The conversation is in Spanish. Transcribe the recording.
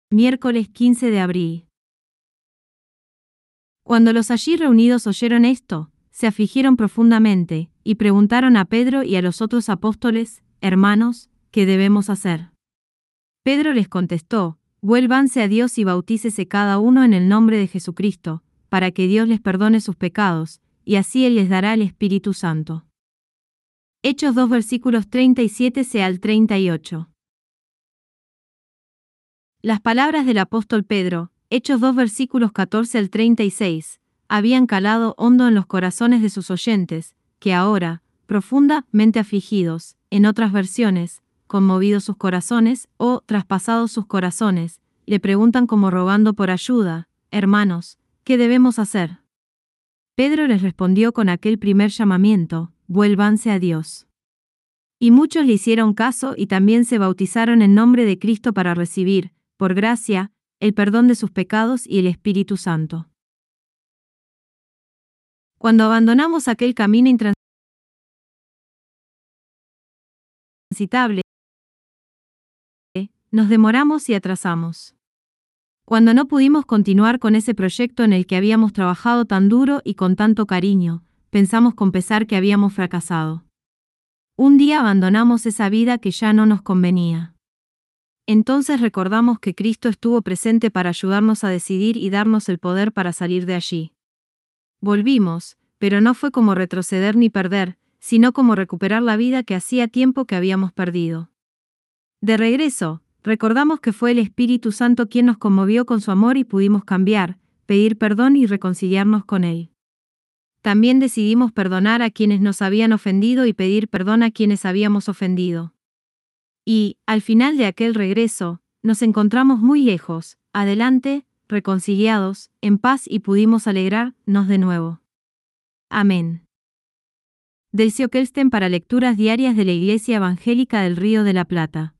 Miércoles 15 de abril. Cuando los allí reunidos oyeron esto, se afligieron profundamente, y preguntaron a Pedro y a los otros apóstoles: Hermanos, ¿qué debemos hacer? Pedro les contestó: Vuélvanse a Dios y bautícese cada uno en el nombre de Jesucristo, para que Dios les perdone sus pecados, y así Él les dará el Espíritu Santo. Hechos 2 versículos 37 al 38. Las palabras del apóstol Pedro, Hechos 2 versículos 14 al 36, habían calado hondo en los corazones de sus oyentes, que ahora, profundamente afligidos, en otras versiones, conmovidos sus corazones o traspasados sus corazones, le preguntan como rogando por ayuda: Hermanos, ¿qué debemos hacer? Pedro les respondió con aquel primer llamamiento: Vuélvanse a Dios. Y muchos le hicieron caso y también se bautizaron en nombre de Cristo para recibir, por gracia, el perdón de sus pecados y el Espíritu Santo. Cuando abandonamos aquel camino intransitable, nos demoramos y atrasamos. Cuando no pudimos continuar con ese proyecto en el que habíamos trabajado tan duro y con tanto cariño, pensamos con pesar que habíamos fracasado. Un día abandonamos esa vida que ya no nos convenía. Entonces recordamos que Cristo estuvo presente para ayudarnos a decidir y darnos el poder para salir de allí. Volvimos, pero no fue como retroceder ni perder, sino como recuperar la vida que hacía tiempo que habíamos perdido. De regreso, recordamos que fue el Espíritu Santo quien nos conmovió con su amor y pudimos cambiar, pedir perdón y reconciliarnos con Él. También decidimos perdonar a quienes nos habían ofendido y pedir perdón a quienes habíamos ofendido. Y, al final de aquel regreso, nos encontramos muy lejos, adelante, reconciliados, en paz y pudimos alegrarnos de nuevo. Amén. Del Sio Kelsten para lecturas diarias de la Iglesia Evangélica del Río de la Plata.